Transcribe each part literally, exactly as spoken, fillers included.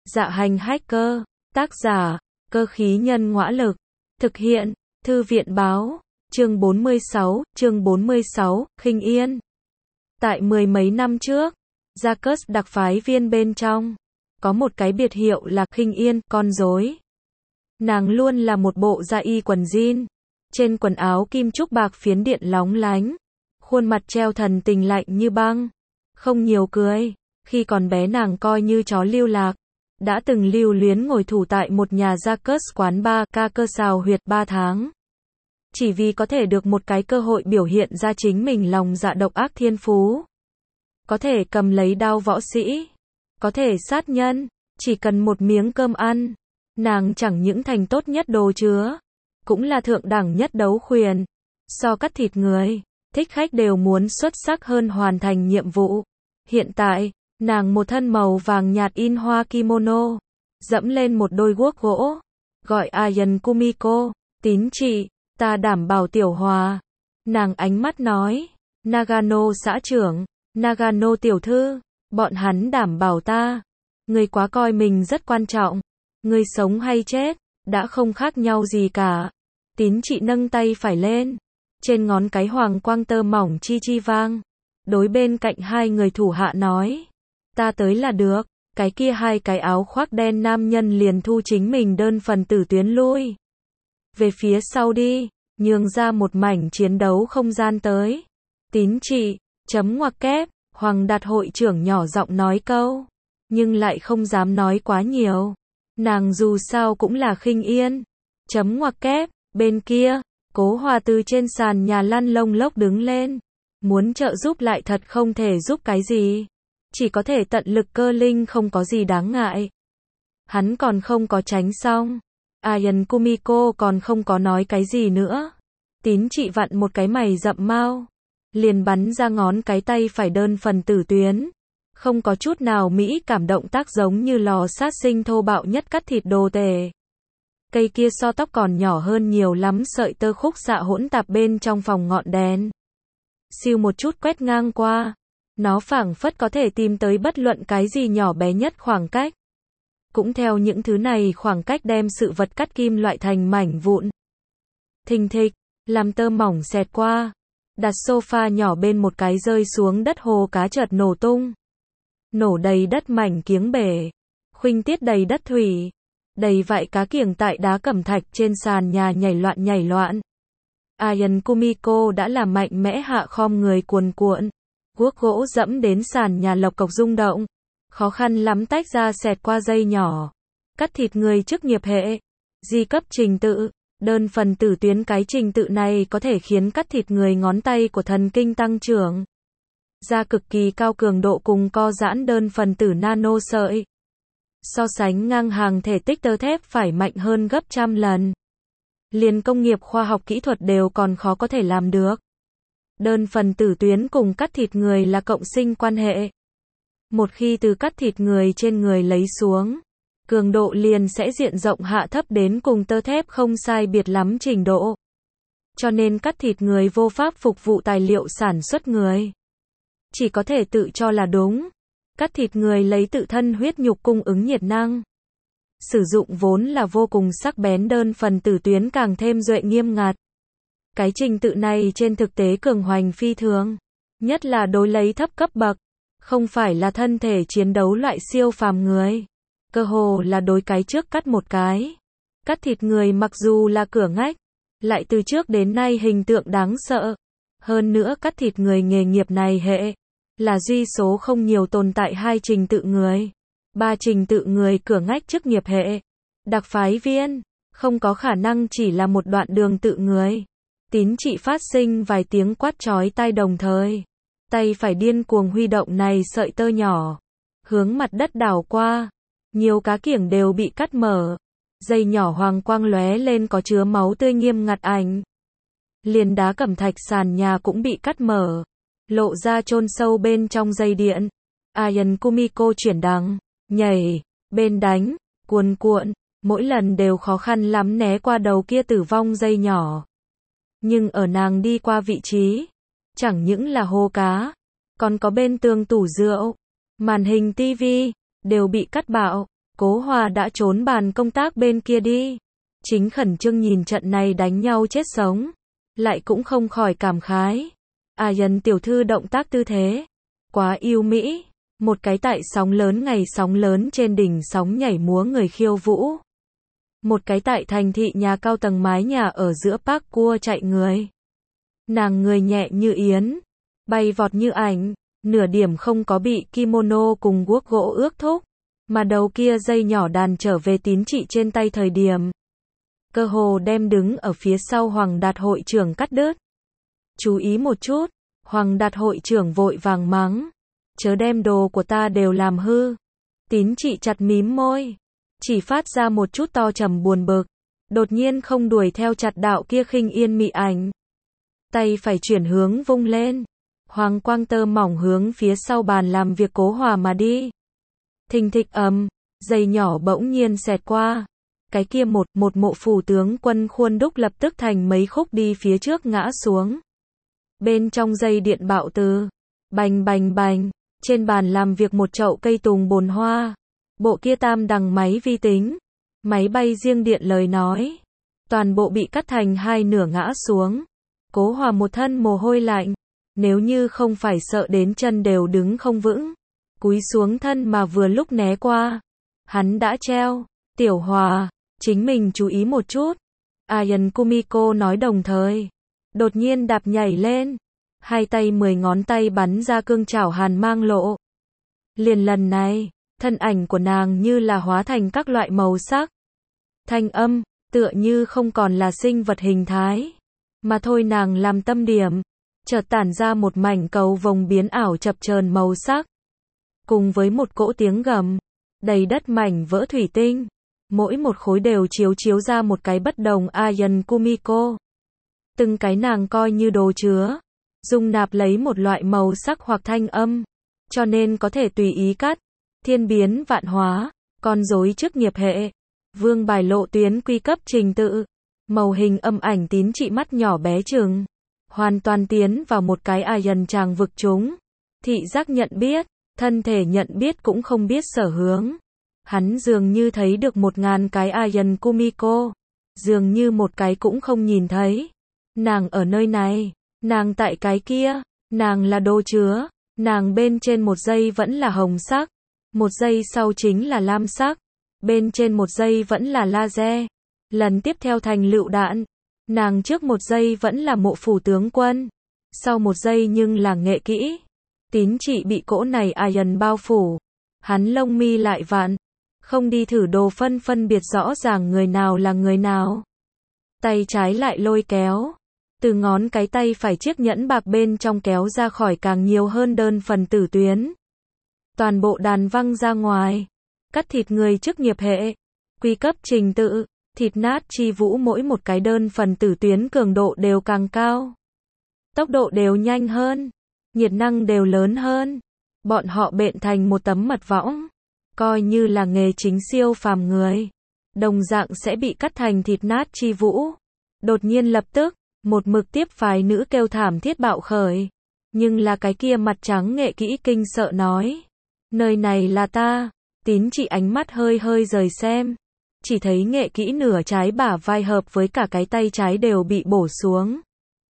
Dạ hành hacker, tác giả, cơ khí nhân ngõa lực, thực hiện, thư viện báo, chương bốn mươi sáu, chương bốn mươi sáu, Khinh Yên. Tại mười mấy năm trước, Jacques đặc phái viên bên trong, có một cái biệt hiệu là Khinh Yên, con rối. Nàng luôn là một bộ da y quần jean, trên quần áo kim trúc bạc phiến điện lóng lánh, khuôn mặt treo thần tình lạnh như băng, không nhiều cười. Khi còn bé nàng coi như chó lưu lạc, đã từng lưu luyến ngồi thủ tại một nhà Jacques quán bar ca cơ xào huyệt ba tháng. Chỉ vì có thể được một cái cơ hội biểu hiện ra chính mình lòng dạ độc ác thiên phú. Có thể cầm lấy đao võ sĩ, có thể sát nhân, chỉ cần một miếng cơm ăn. Nàng chẳng những thành tốt nhất đồ chứa, cũng là thượng đẳng nhất đấu khuyển. So cắt thịt người, thích khách đều muốn xuất sắc hơn hoàn thành nhiệm vụ. Hiện tại, nàng một thân màu vàng nhạt in hoa kimono, dẫm lên một đôi guốc gỗ, gọi Ayan Kumiko, tín chị, ta đảm bảo tiểu hòa. Nàng ánh mắt nói, Nagano xã trưởng, Nagano tiểu thư, bọn hắn đảm bảo ta. Người quá coi mình rất quan trọng, người sống hay chết, đã không khác nhau gì cả. Tín chị nâng tay phải lên, trên ngón cái hoàng quang tơ mỏng chi chi vang. Đối bên cạnh hai người thủ hạ nói, ta tới là được. Cái kia hai cái áo khoác đen nam nhân liền thu chính mình đơn phần tử tuyến lui về phía sau đi, nhường ra một mảnh chiến đấu không gian tới. Tín chị, chấm ngoặc kép, Hoàng Đạt hội trưởng nhỏ giọng nói câu, nhưng lại không dám nói quá nhiều. Nàng dù sao cũng là Khinh Yên. Chấm ngoặc kép, bên kia, Cố Hòa từ trên sàn nhà lăn lông lốc đứng lên. Muốn trợ giúp lại thật không thể giúp cái gì. Chỉ có thể tận lực cơ linh, không có gì đáng ngại. Hắn còn không có tránh xong. Ayan Kumiko còn không có nói cái gì nữa. Tín chị vặn một cái mày rậm mau, liền bắn ra ngón cái tay phải đơn phần tử tuyến. Không có chút nào mỹ cảm động tác, giống như lò sát sinh thô bạo nhất cắt thịt đồ tể. Cây kia so tóc còn nhỏ hơn nhiều lắm sợi tơ khúc xạ hỗn tạp bên trong phòng ngọn đèn. Siêu một chút quét ngang qua. Nó phảng phất có thể tìm tới bất luận cái gì nhỏ bé nhất khoảng cách. Cũng theo những thứ này khoảng cách đem sự vật cắt kim loại thành mảnh vụn. Thình thịch, làm tơ mỏng xẹt qua. Đặt sofa nhỏ bên một cái rơi xuống đất, hồ cá chợt nổ tung. Nổ đầy đất mảnh kiếng bể. Khuynh tiết đầy đất thủy. Đầy vại cá kiểng tại đá cẩm thạch trên sàn nhà nhảy loạn nhảy loạn. Ayan Kumiko đã làm mạnh mẽ hạ khom người cuồn cuộn. Guốc gỗ dẫm đến sàn nhà lộc cộc rung động. Khó khăn lắm tách ra xẹt qua dây nhỏ. Cắt thịt người chức nghiệp hệ. Di cấp trình tự. Đơn phần tử tuyến, cái trình tự này có thể khiến cắt thịt người ngón tay của thần kinh tăng trưởng ra cực kỳ cao cường độ cùng co giãn đơn phần tử nano sợi. So sánh ngang hàng thể tích tơ thép phải mạnh hơn gấp trăm lần. Liền công nghiệp khoa học kỹ thuật đều còn khó có thể làm được. Đơn phần tử tuyến cùng cắt thịt người là cộng sinh quan hệ. Một khi từ cắt thịt người trên người lấy xuống, cường độ liền sẽ diện rộng hạ thấp đến cùng tơ thép không sai biệt lắm trình độ. Cho nên cắt thịt người vô pháp phục vụ tài liệu sản xuất người. Chỉ có thể tự cho là đúng. Cắt thịt người lấy tự thân huyết nhục cung ứng nhiệt năng. Sử dụng vốn là vô cùng sắc bén đơn phần tử tuyến càng thêm duệ nghiêm ngặt. Cái trình tự này trên thực tế cường hoành phi thường. Nhất là đối lấy thấp cấp bậc. Không phải là thân thể chiến đấu loại siêu phàm người. Cơ hồ là đối cái trước cắt một cái. Cắt thịt người mặc dù là cửa ngách, lại từ trước đến nay hình tượng đáng sợ. Hơn nữa cắt thịt người nghề nghiệp này hệ là duy số không nhiều tồn tại hai trình tự người. Ba trình tự người cửa ngách chức nghiệp hệ. Đặc phái viên, không có khả năng chỉ là một đoạn đường tự người. Tín chị phát sinh vài tiếng quát chói tai đồng thời. Tay phải điên cuồng huy động này sợi tơ nhỏ. Hướng mặt đất đảo qua. Nhiều cá kiểng đều bị cắt mở. Dây nhỏ hoàng quang lóe lên có chứa máu tươi nghiêm ngặt ảnh. Liền đá cẩm thạch sàn nhà cũng bị cắt mở. Lộ ra chôn sâu bên trong dây điện. Ayan Kumiko chuyển đằng, nhảy, bên đánh, cuồn cuộn. Mỗi lần đều khó khăn lắm né qua đầu kia tử vong dây nhỏ. Nhưng ở nàng đi qua vị trí, chẳng những là hô cá, còn có bên tường tủ rượu, màn hình tivi, đều bị cắt bạo. Cố Hòa đã trốn bàn công tác bên kia đi. Chính khẩn trương nhìn trận này đánh nhau chết sống. Lại cũng không khỏi cảm khái. À Dần tiểu thư động tác tư thế. Quá yêu mỹ. Một cái tại sóng lớn ngày sóng lớn trên đỉnh sóng nhảy múa người khiêu vũ. Một cái tại thành thị nhà cao tầng mái nhà ở giữa park cua chạy người. Nàng người nhẹ như yến. Bay vọt như ảnh. Nửa điểm không có bị kimono cùng guốc gỗ ước thúc. Mà đầu kia dây nhỏ đàn trở về tín trị trên tay thời điểm. Cơ hồ đem đứng ở phía sau Hoàng Đạt hội trưởng cắt đứt. Chú ý một chút. Hoàng Đạt hội trưởng vội vàng mắng. Chớ đem đồ của ta đều làm hư. Tín trị chặt mím môi. Chỉ phát ra một chút to trầm buồn bực. Đột nhiên không đuổi theo chặt đạo kia khinh yên mị ảnh. Tay phải chuyển hướng vung lên. Hoàng quang tơ mỏng hướng phía sau bàn làm việc Cố Hòa mà đi. Thình thịch ầm, dây nhỏ bỗng nhiên xẹt qua. Cái kia một, một mộ phủ tướng quân khuôn đúc lập tức thành mấy khúc đi phía trước ngã xuống. Bên trong dây điện bạo từ. Bành bành bành. Trên bàn làm việc một chậu cây tùng bồn hoa. Bộ kia tam đằng máy vi tính. Máy bay riêng điện lời nói. Toàn bộ bị cắt thành hai nửa ngã xuống. Cố Hòa một thân mồ hôi lạnh. Nếu như không phải sợ đến chân đều đứng không vững. Cúi xuống thân mà vừa lúc né qua. Hắn đã treo. Tiểu Hòa, chính mình chú ý một chút. Ayan Kumiko nói đồng thời. Đột nhiên đạp nhảy lên. Hai tay mười ngón tay bắn ra cương chảo hàn mang lộ. Liền lần này, thân ảnh của nàng như là hóa thành các loại màu sắc. Thanh âm, tựa như không còn là sinh vật hình thái. Mà thôi nàng làm tâm điểm. Chợt tản ra một mảnh cầu vồng biến ảo chập chờn màu sắc. Cùng với một cỗ tiếng gầm. Đầy đất mảnh vỡ thủy tinh. Mỗi một khối đều chiếu chiếu ra một cái bất đồng Ayan Kumiko. Từng cái nàng coi như đồ chứa. Dung nạp lấy một loại màu sắc hoặc thanh âm. Cho nên có thể tùy ý cắt. Thiên biến vạn hóa. Con rối trước nghiệp hệ. Vương bài lộ tuyến quy cấp trình tự. Màu hình âm ảnh tín trị mắt nhỏ bé chừng. Hoàn toàn tiến vào một cái Ayan tràng vực chúng. Thị giác nhận biết. Thân thể nhận biết cũng không biết sở hướng. Hắn dường như thấy được một ngàn cái Ayan Kumiko. Dường như một cái cũng không nhìn thấy. Nàng ở nơi này. Nàng tại cái kia. Nàng là đồ chứa. Nàng bên trên một giây vẫn là hồng sắc. Một giây sau chính là lam sắc. Bên trên một giây vẫn là laser. Lần tiếp theo thành lựu đạn. Nàng trước một giây vẫn là mộ phủ tướng quân. Sau một giây nhưng là nghệ kỹ. Tín trị bị cỗ này Ayan bao phủ. Hắn lông mi lại vặn. Không đi thử đồ phân phân biệt rõ ràng người nào là người nào. Tay trái lại lôi kéo. Từ ngón cái tay phải chiếc nhẫn bạc bên trong kéo ra khỏi càng nhiều hơn đơn phần tử tuyến. Toàn bộ đàn văng ra ngoài. Cắt thịt người trước nghiệp hệ. Quy cấp trình tự. Thịt nát chi vũ mỗi một cái đơn phần tử tuyến cường độ đều càng cao. Tốc độ đều nhanh hơn. Nhiệt năng đều lớn hơn. Bọn họ bện thành một tấm mật võng. Coi như là nghề chính siêu phàm người. Đồng dạng sẽ bị cắt thành thịt nát chi vũ. Đột nhiên lập tức. Một mực tiếp phái nữ kêu thảm thiết bạo khởi. Nhưng là cái kia mặt trắng nghệ kỹ kinh sợ nói. Nơi này là ta. Tín trị ánh mắt hơi hơi rời xem. Chỉ thấy nghệ kỹ nửa trái bả vai hợp với cả cái tay trái đều bị bổ xuống.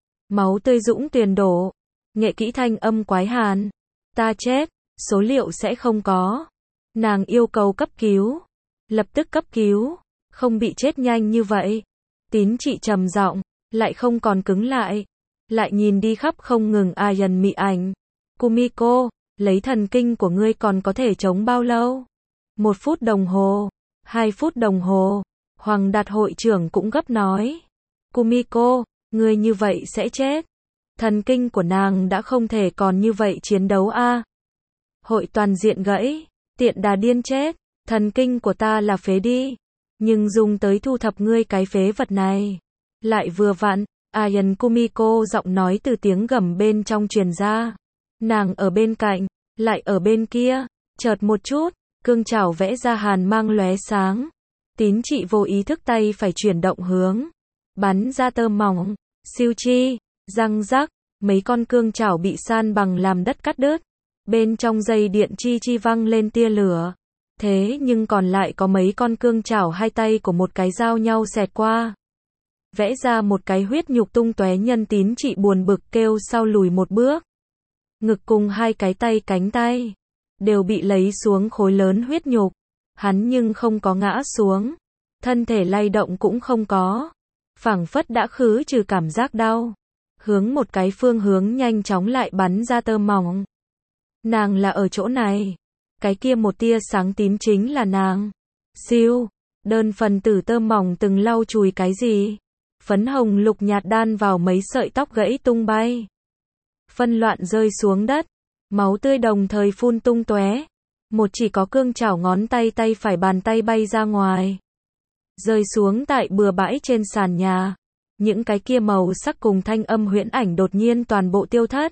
Máu tươi dũng tuyền đổ. Nghệ kỹ thanh âm quái hàn. Ta chết. Số liệu sẽ không có. Nàng yêu cầu cấp cứu. Lập tức cấp cứu. Không bị chết nhanh như vậy. Tín trị trầm giọng. Lại không còn cứng lại. Lại nhìn đi khắp không ngừng Ayan mị ảnh. Kumiko, lấy thần kinh của ngươi còn có thể chống bao lâu? Một phút đồng hồ. Hai phút đồng hồ. Hoàng Đạt hội trưởng cũng gấp nói. Kumiko, ngươi như vậy sẽ chết. Thần kinh của nàng đã không thể còn như vậy chiến đấu a. À. Hội toàn diện gãy. Tiện đà điên chết. Thần kinh của ta là phế đi. Nhưng dùng tới thu thập ngươi cái phế vật này. Lại vừa vặn, Ayan Kumiko giọng nói từ tiếng gầm bên trong truyền ra. Nàng ở bên cạnh, lại ở bên kia, chợt một chút, cương chảo vẽ ra hàn mang lóe sáng. Tín trị vô ý thức tay phải chuyển động hướng. Bắn ra tơ mỏng, siêu chi, răng rắc, mấy con cương chảo bị san bằng làm đất cắt đứt. Bên trong dây điện chi chi văng lên tia lửa. Thế nhưng còn lại có mấy con cương chảo hai tay của một cái dao nhau xẹt qua. Vẽ ra một cái huyết nhục tung tóe. Nhân Tín Trị buồn bực kêu sau lùi một bước. Ngực cùng hai cái tay cánh tay đều bị lấy xuống khối lớn huyết nhục. Hắn nhưng không có ngã xuống, thân thể lay động cũng không có, phảng phất đã khứ trừ cảm giác đau. Hướng một cái phương hướng nhanh chóng lại bắn ra tơ mỏng. Nàng là ở chỗ này. Cái kia một tia sáng tím chính là nàng. Siêu, đơn phần tử tơ mỏng từng lau chùi cái gì? Phấn hồng lục nhạt đan vào mấy sợi tóc gãy tung bay. Phân loạn rơi xuống đất, máu tươi đồng thời phun tung tóe. Một chỉ có cương chảo ngón tay tay phải bàn tay bay ra ngoài, rơi xuống tại bừa bãi trên sàn nhà. Những cái kia màu sắc cùng thanh âm huyễn ảnh đột nhiên toàn bộ tiêu thất.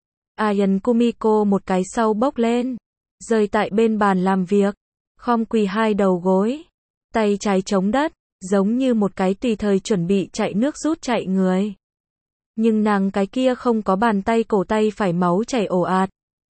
Ayan Kumiko một cái sau bốc lên, rơi tại bên bàn làm việc, khom quỳ hai đầu gối, tay trái chống đất, giống như một cái tùy thời chuẩn bị chạy nước rút chạy người. Nhưng nàng cái kia không có bàn tay, cổ tay phải máu chảy ồ ạt.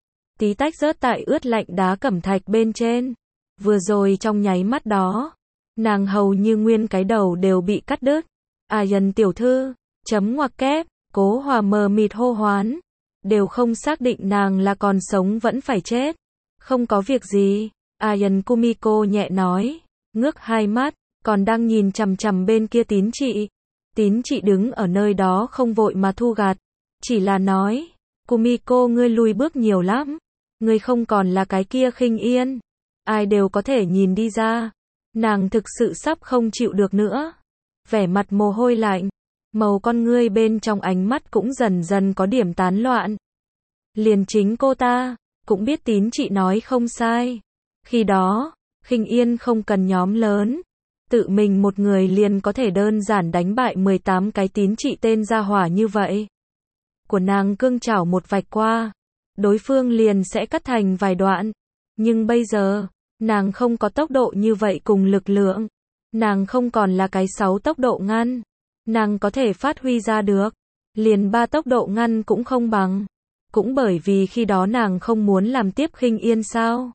Tí tách rớt tại ướt lạnh đá cẩm thạch bên trên. Vừa rồi trong nháy mắt đó, nàng hầu như nguyên cái đầu đều bị cắt đứt. Ayan tiểu thư, chấm ngoặc kép, Cố Hòa mờ mịt hô hoán, đều không xác định nàng là còn sống vẫn phải chết. Không có việc gì, Ayan Kumiko nhẹ nói, ngước hai mắt, còn đang nhìn chằm chằm bên kia Tín Trị. Tín Trị đứng ở nơi đó không vội mà thu gạt, chỉ là nói, Kumiko ngươi lùi bước nhiều lắm, ngươi không còn là cái kia Khinh Yên. Ai đều có thể nhìn đi ra, nàng thực sự sắp không chịu được nữa. Vẻ mặt mồ hôi lạnh, màu con ngươi bên trong ánh mắt cũng dần dần có điểm tán loạn. Liền chính cô ta cũng biết Tín Trị nói không sai. Khi đó, Khinh Yên không cần nhóm lớn, tự mình một người liền có thể đơn giản đánh bại mười tám cái Tín Trị tên gia hỏa như vậy. Của nàng cương chảo một vạch qua, đối phương liền sẽ cắt thành vài đoạn. Nhưng bây giờ, nàng không có tốc độ như vậy cùng lực lượng. Nàng không còn là cái sáu tốc độ ngăn. Nàng có thể phát huy ra được, liền ba tốc độ ngăn cũng không bằng. Cũng bởi vì khi đó nàng không muốn làm tiếp Khinh Yên sao.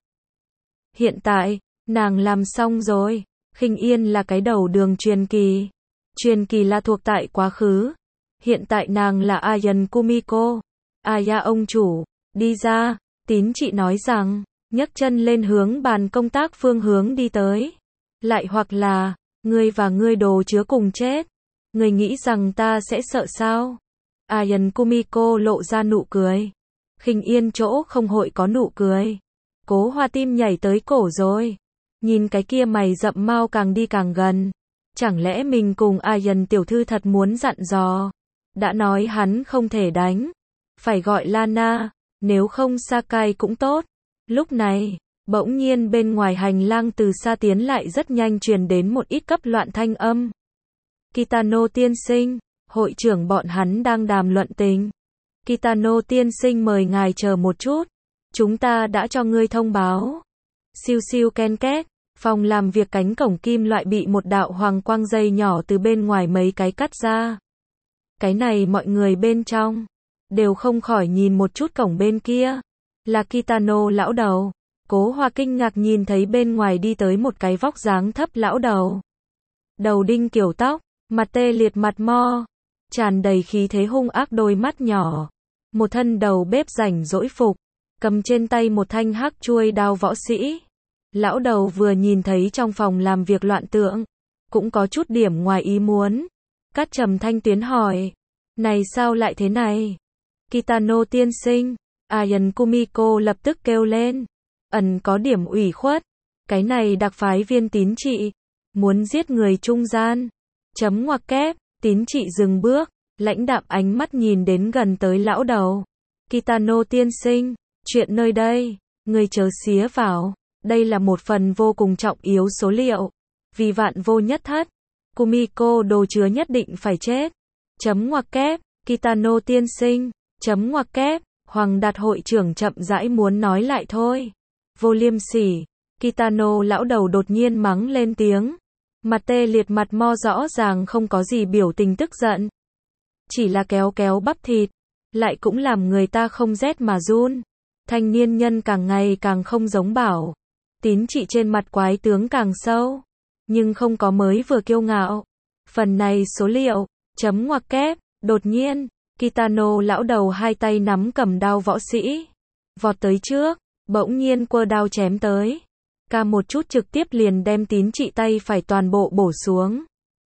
Hiện tại, nàng làm xong rồi. Khinh Yên là cái đầu đường truyền kỳ. Truyền kỳ là thuộc tại quá khứ. Hiện tại nàng là Ayan Kumiko. Aya ông chủ, đi ra. Tín Trị nói rằng, nhấc chân lên hướng bàn công tác phương hướng đi tới. Lại hoặc là, ngươi và ngươi đồ chứa cùng chết. Ngươi nghĩ rằng ta sẽ sợ sao? Ayan Kumiko lộ ra nụ cười. Khinh Yên chỗ không hội có nụ cười. Cố Hoa tim nhảy tới cổ rồi. Nhìn cái kia mày rậm mau càng đi càng gần. Chẳng lẽ mình cùng Ayan tiểu thư thật muốn dặn dò? Đã nói hắn không thể đánh, phải gọi Lana, nếu không Sakai cũng tốt. Lúc này, bỗng nhiên bên ngoài hành lang từ xa tiến lại rất nhanh truyền đến một ít cấp loạn thanh âm. Kitano tiên sinh, hội trưởng bọn hắn đang đàm luận tình. Kitano tiên sinh mời ngài chờ một chút, chúng ta đã cho ngươi thông báo. Siêu siêu ken két, phòng làm việc cánh cổng kim loại bị một đạo hoàng quang dây nhỏ từ bên ngoài mấy cái cắt ra. Cái này mọi người bên trong đều không khỏi nhìn một chút cổng bên kia. Là Kitano lão đầu. Cố Hoa kinh ngạc nhìn thấy bên ngoài đi tới một cái vóc dáng thấp lão đầu. Đầu đinh kiểu tóc, mặt tê liệt mặt mo, tràn đầy khí thế hung ác đôi mắt nhỏ. Một thân đầu bếp rảnh rỗi phục, cầm trên tay một thanh hắc chuôi đao võ sĩ. Lão đầu vừa nhìn thấy trong phòng làm việc loạn tượng, cũng có chút điểm ngoài ý muốn. Cắt trầm thanh tuyến hỏi, này sao lại thế này? Kitano tiên sinh, Ayan Kumiko lập tức kêu lên, ẩn có điểm ủy khuất, cái này đặc phái viên Tín Trị, muốn giết người trung gian. Chấm ngoặc kép, Tín Trị dừng bước, lãnh đạm ánh mắt nhìn đến gần tới lão đầu. Kitano tiên sinh, chuyện nơi đây, người chớ xía vào, đây là một phần vô cùng trọng yếu số liệu. Vì vạn vô nhất thất, Kumiko đồ chứa nhất định phải chết. Chấm ngoặc kép, Kitano tiên sinh, chấm ngoặc kép, Hoàng Đạt hội trưởng chậm rãi muốn nói lại thôi. Vô liêm sỉ, Kitano lão đầu đột nhiên mắng lên tiếng. Mặt tê liệt mặt mo rõ ràng không có gì biểu tình tức giận. Chỉ là kéo kéo bắp thịt, lại cũng làm người ta không rét mà run. Thanh niên nhân càng ngày càng không giống bảo. Tín trị trên mặt quái tướng càng sâu, nhưng không có mới vừa kiêu ngạo. Phần này số liệu, chấm ngoặc kép, đột nhiên, Kitano lão đầu hai tay nắm cầm đao võ sĩ, vọt tới trước, bỗng nhiên quơ đao chém tới. Ca một chút trực tiếp liền đem tín trị tay phải toàn bộ bổ xuống.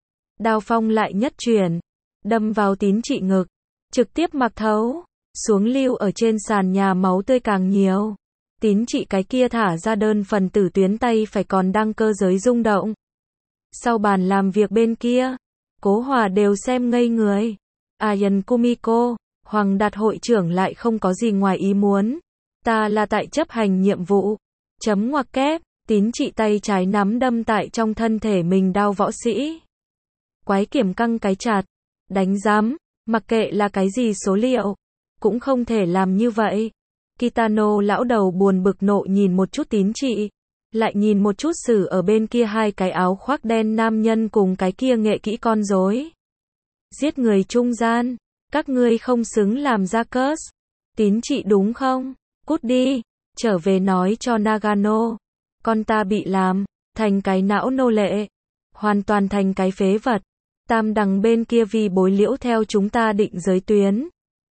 Đao phong lại nhất chuyển, đâm vào tín trị ngực, trực tiếp mặc thấu, xuống lưu ở trên sàn nhà, máu tươi càng nhiều. Tín trị cái kia thả ra đơn phần tử tuyến tay phải còn đang cơ giới rung động. Sau bàn làm việc bên kia, Cố Hòa đều xem ngây người. Ayan Kumiko, Hoàng Đạt hội trưởng lại không có gì ngoài ý muốn. Ta là tại chấp hành nhiệm vụ. Chấm ngoặc kép, tín trị tay trái nắm đâm tại trong thân thể mình đao võ sĩ. Quái kiểm căng cái chặt. Đánh giám, mặc kệ là cái gì số liệu, cũng không thể làm như vậy. Kitano lão đầu buồn bực nộ nhìn một chút tín trị, lại nhìn một chút xử ở bên kia hai cái áo khoác đen nam nhân cùng cái kia nghệ kỹ con rối. Giết người trung gian, các ngươi không xứng làm ra curse. Tín trị đúng không? Cút đi, trở về nói cho Nagano. Con ta bị làm, thành cái não nô lệ. Hoàn toàn thành cái phế vật. Tam đằng bên kia vì bối liễu theo chúng ta định giới tuyến.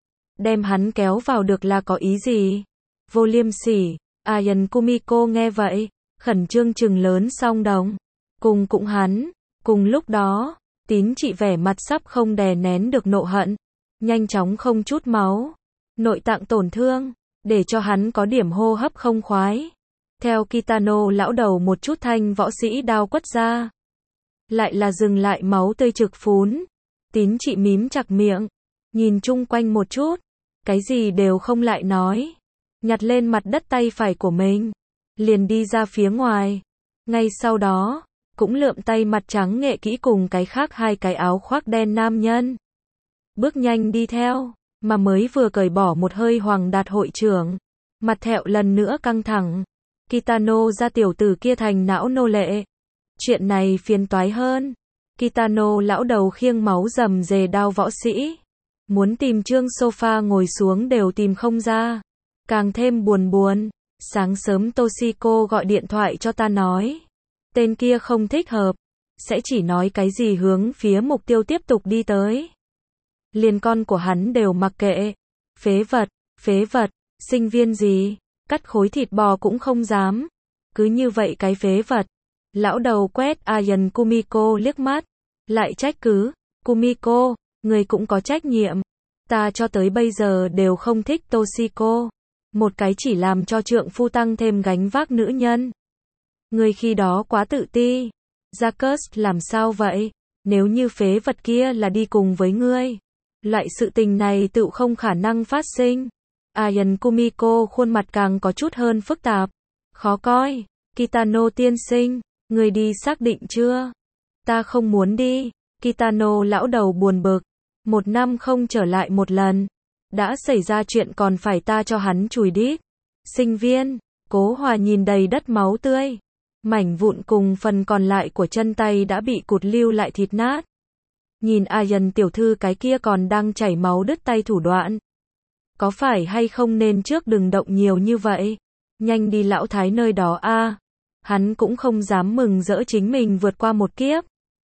Đem hắn kéo vào được là có ý gì? Vô liêm sỉ. Ayan Kumiko nghe vậy, khẩn trương trừng lớn song đồng. Cùng cũng hắn. Cùng lúc đó, tín trị vẻ mặt sắp không đè nén được nộ hận. Nhanh chóng không chút máu. Nội tạng tổn thương. Để cho hắn có điểm hô hấp không khoái. Theo Kitano lão đầu một chút thanh võ sĩ đao quất ra. Lại là dừng lại máu tươi trực phún. Tín trị mím chặt miệng. Nhìn chung quanh một chút. Cái gì đều không lại nói. Nhặt lên mặt đất tay phải của mình. Liền đi ra phía ngoài. Ngay sau đó, cũng lượm tay mặt trắng nghệ kỹ cùng cái khác hai cái áo khoác đen nam nhân. Bước nhanh đi theo, mà mới vừa cởi bỏ một hơi Hoàng Đạt hội trưởng. Mặt thẹo lần nữa căng thẳng. Kitano ra tiểu tử kia thành não nô lệ. Chuyện này phiền toái hơn. Kitano lão đầu khiêng máu rầm rề đao võ sĩ. Muốn tìm trương sofa ngồi xuống đều tìm không ra. Càng thêm buồn buồn. Sáng sớm Toshiko gọi điện thoại cho ta nói. Tên kia không thích hợp. Sẽ chỉ nói cái gì hướng phía mục tiêu tiếp tục đi tới. Liền con của hắn đều mặc kệ. Phế vật, phế vật, sinh viên gì, cắt khối thịt bò cũng không dám. Cứ như vậy cái phế vật. Lão đầu quét Ayan Kumiko liếc mắt. Lại trách cứ. Kumiko, người cũng có trách nhiệm. Ta cho tới bây giờ đều không thích Toshiko. Một cái chỉ làm cho trượng phu tăng thêm gánh vác nữ nhân. Người khi đó quá tự ti. Jacques làm sao vậy? Nếu như phế vật kia là đi cùng với ngươi. Loại sự tình này tự không khả năng phát sinh. Ayan Kumiko khuôn mặt càng có chút hơn phức tạp. Khó coi. Kitano tiên sinh, người đi xác định chưa? Ta không muốn đi. Kitano lão đầu buồn bực. Một năm không trở lại một lần. Đã xảy ra chuyện còn phải ta cho hắn chùi đít. Sinh viên, Cố Hòa nhìn đầy đất máu tươi. Mảnh vụn cùng phần còn lại của chân tay đã bị cụt lưu lại thịt nát. Nhìn Ayan tiểu thư cái kia còn đang chảy máu đứt tay thủ đoạn. Có phải hay không nên trước đừng động nhiều như vậy? Nhanh đi lão thái nơi đó a. À. Hắn cũng không dám mừng rỡ chính mình vượt qua một kiếp.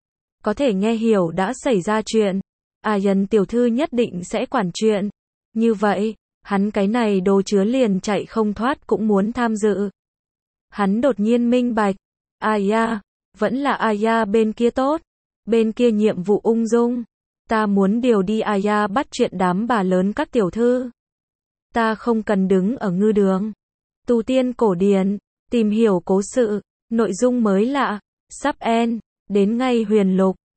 Có thể nghe hiểu đã xảy ra chuyện. Ayan tiểu thư nhất định sẽ quản chuyện. Như vậy, hắn cái này đồ chứa liền chạy không thoát cũng muốn tham dự. Hắn đột nhiên minh bạch. Aya, vẫn là Aya bên kia tốt. Bên kia nhiệm vụ ung dung. Ta muốn điều đi Aya bắt chuyện đám bà lớn các tiểu thư. Ta không cần đứng ở ngư đường. Tu tiên cổ điển, tìm hiểu cố sự, nội dung mới lạ, sắp end, đến ngay huyền lục.